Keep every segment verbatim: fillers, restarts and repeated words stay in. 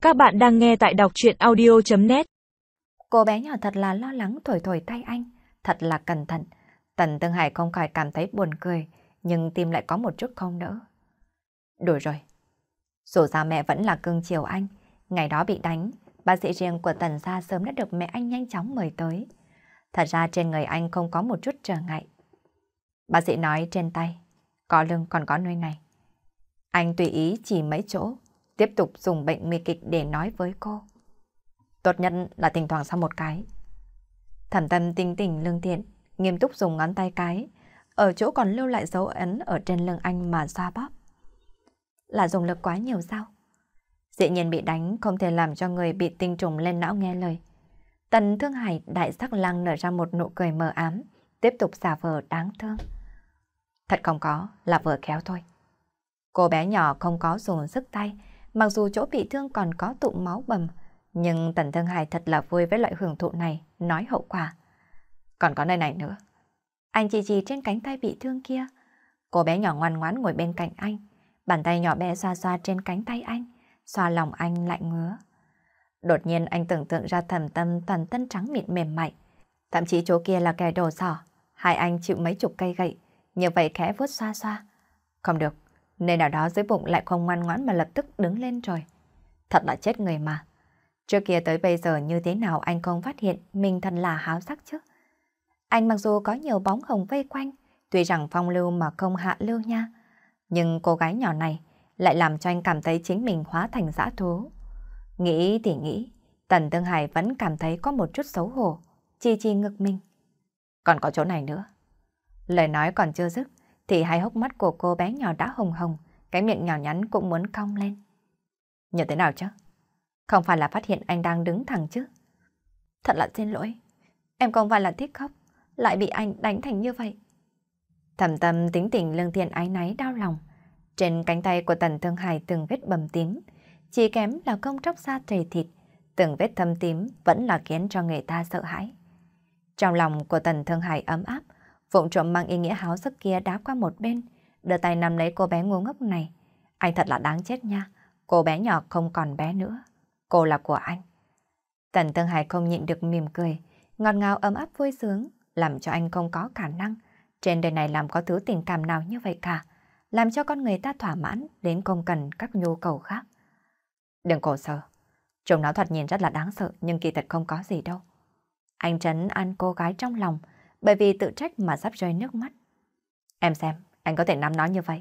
Các bạn đang nghe tại đọc truyện audio chấm net. Cô bé nhỏ thật là lo lắng thổi thổi tay anh, thật là cẩn thận. Tần Tương Hải không khỏi cảm thấy buồn cười, nhưng tim lại có một chút không nỡ. Đủ rồi. Dù sao mẹ vẫn là cưng chiều anh. Ngày đó bị đánh, bác sĩ riêng của Tần gia sớm đã được mẹ anh nhanh chóng mời tới. Thật ra trên người anh không có một chút trở ngại. Bác sĩ nói trên tay, có lưng còn có nơi này. Anh tùy ý chỉ mấy chỗ, tiếp tục dùng bệnh nguy kịch để nói với cô. Tốt nhất là thỉnh thoảng sau một cái. Thẩm Tâm tinh tỉnh lương thiện, nghiêm túc dùng ngón tay cái, ở chỗ còn lưu lại dấu ấn ở trên lưng anh mà xoa bóp. Là dùng lực quá nhiều sao? Dĩ nhiên bị đánh không thể làm cho người bị tinh trùng lên não nghe lời. Tần Thương Hải đại sắc lang nở ra một nụ cười mờ ám, tiếp tục giả vờ đáng thương. Thật không có, là vừa khéo thôi. Cô bé nhỏ không có dùng sức tay, mặc dù chỗ bị thương còn có tụ máu bầm, nhưng Tần Thương Hải thật là vui với loại hưởng thụ này, nói hậu quả. Còn có nơi này nữa. Anh chỉ chỉ trên cánh tay bị thương kia. Cô bé nhỏ ngoan ngoãn ngồi bên cạnh anh, bàn tay nhỏ bé xoa xoa trên cánh tay anh, xoa lòng anh lại ngứa. Đột nhiên anh tưởng tượng ra Thẩm Tâm toàn thân trắng mịn mềm mại, thậm chí chỗ kia là kẻ đồ sỏ, hai anh chịu mấy chục cây gậy, như vậy khẽ vuốt xoa xoa. Không được, nơi nào đó dưới bụng lại không ngoan ngoãn mà lập tức đứng lên rồi. Thật là chết người mà. Trước kia tới bây giờ như thế nào anh không phát hiện mình thật là háo sắc chứ. Anh mặc dù có nhiều bóng hồng vây quanh, tuy rằng phong lưu mà không hạ lưu nha, nhưng cô gái nhỏ này lại làm cho anh cảm thấy chính mình hóa thành dã thú. Nghĩ thì nghĩ, Tần Tương Hải vẫn cảm thấy có một chút xấu hổ, chi chi ngực mình. Còn có chỗ này nữa. Lời nói còn chưa dứt, thì hai hốc mắt của cô bé nhỏ đã hồng hồng, cái miệng nhỏ nhắn cũng muốn cong lên. Như thế nào chứ? Không phải là phát hiện anh đang đứng thẳng chứ? Thật là xin lỗi, em không phải là thích khóc, lại bị anh đánh thành như vậy. Thẩm Tâm tính tình lương thiện ái náy đau lòng. Trên cánh tay của Tần Thương Hải từng vết bầm tím, chỉ kém là không tróc ra trầy thịt, từng vết thâm tím vẫn là khiến cho người ta sợ hãi. Trong lòng của Tần Thương Hải ấm áp, vụng trộm mang ý nghĩa háo sắc kia đá qua một bên, đưa tay nắm lấy cô bé ngu ngốc này. Anh thật là đáng chết nha, cô bé nhỏ không còn bé nữa, cô là của anh. Tần Thương Hải không nhịn được mỉm cười, ngọt ngào ấm áp vui sướng, làm cho anh không có khả năng trên đời này làm có thứ tình cảm nào như vậy cả, làm cho con người ta thỏa mãn đến không cần các nhu cầu khác. Đừng khổ sở, trông nó thoạt nhìn rất là đáng sợ nhưng kỳ thật không có gì đâu. Anh trấn an cô gái trong lòng, bởi vì tự trách mà sắp rơi nước mắt. Em xem, anh có thể nắm nó như vậy.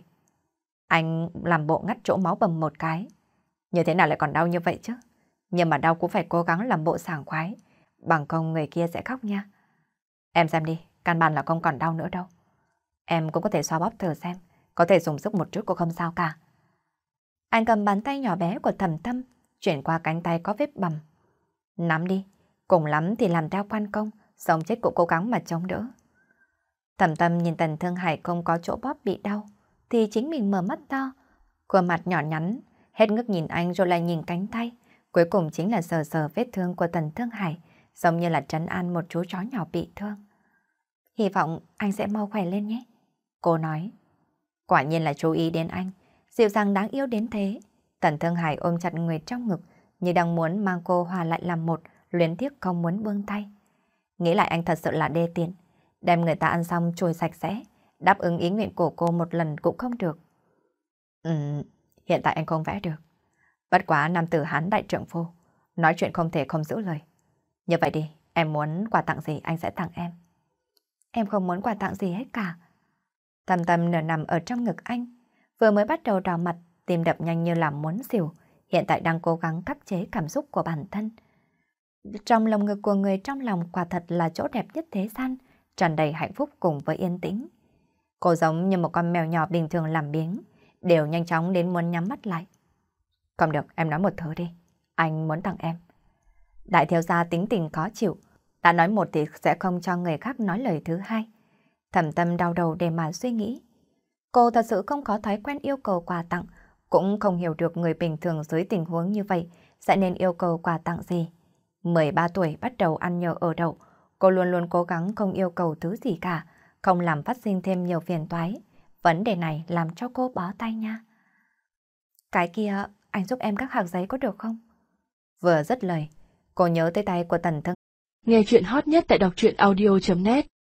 Anh làm bộ ngắt chỗ máu bầm một cái. Như thế nào lại còn đau như vậy chứ? Nhưng mà đau cũng phải cố gắng làm bộ sảng khoái, bằng không người kia sẽ khóc nha. Em xem đi, căn bản là không còn đau nữa đâu. Em cũng có thể xoa bóp thử xem, có thể dùng sức một chút cũng không sao cả. Anh cầm bàn tay nhỏ bé của Thẩm Tâm, chuyển qua cánh tay có vết bầm. Nắm đi, cùng lắm thì làm theo quan công, sống chết cũng cố gắng mà chống đỡ. Thẩm Tâm nhìn Tần Thương Hải không có chỗ bóp bị đau, thì chính mình mở mắt to, khuôn mặt nhỏ nhắn, hết ngước nhìn anh rồi lại nhìn cánh tay, cuối cùng chính là sờ sờ vết thương của Tần Thương Hải, giống như là trấn an một chú chó nhỏ bị thương. Hy vọng anh sẽ mau khỏe lên nhé. Cô nói. Quả nhiên là chú ý đến anh, dịu dàng đáng yêu đến thế. Tần Thương Hải ôm chặt người trong ngực, như đang muốn mang cô hòa lại làm một, luyến tiếc không muốn buông tay. Nghĩ lại anh thật sự là đê tiện, đem người ta ăn xong chùi sạch sẽ, đáp ứng ý nguyện của cô một lần cũng không được. Ừm, hiện tại anh không vẽ được. Bất quá nam tử Hán đại trượng phu, nói chuyện không thể không giữ lời. Như vậy đi, em muốn quà tặng gì anh sẽ tặng em. Em không muốn quà tặng gì hết cả. Thầm Tâm nửa nằm ở trong ngực anh, vừa mới bắt đầu đỏ mặt, tim đập nhanh như là muốn xỉu, hiện tại đang cố gắng khắc chế cảm xúc của bản thân. Trong lồng ngực của người trong lòng quả thật là chỗ đẹp nhất thế gian, tràn đầy hạnh phúc cùng với yên tĩnh. Cô giống như một con mèo nhỏ bình thường làm biếng, đều nhanh chóng đến muốn nhắm mắt lại. Không được, em nói một thứ đi, anh muốn tặng em. Đại thiếu gia tính tình khó chịu, đã nói một thì sẽ không cho người khác nói lời thứ hai. Thẩm Tâm đau đầu để mà suy nghĩ. Cô thật sự không có thói quen yêu cầu quà tặng, cũng không hiểu được người bình thường dưới tình huống như vậy sẽ nên yêu cầu quà tặng gì. mười ba tuổi bắt đầu ăn nhờ ở đậu, cô luôn luôn cố gắng không yêu cầu thứ gì cả, không làm phát sinh thêm nhiều phiền toái. Vấn đề này làm cho cô bó tay nha. Cái kia, anh giúp em các hạc giấy có được không? Vừa dứt lời, cô nhớ tới tay của Tần Thương. Nghe chuyện hot nhất tại đọc truyện audio chấm net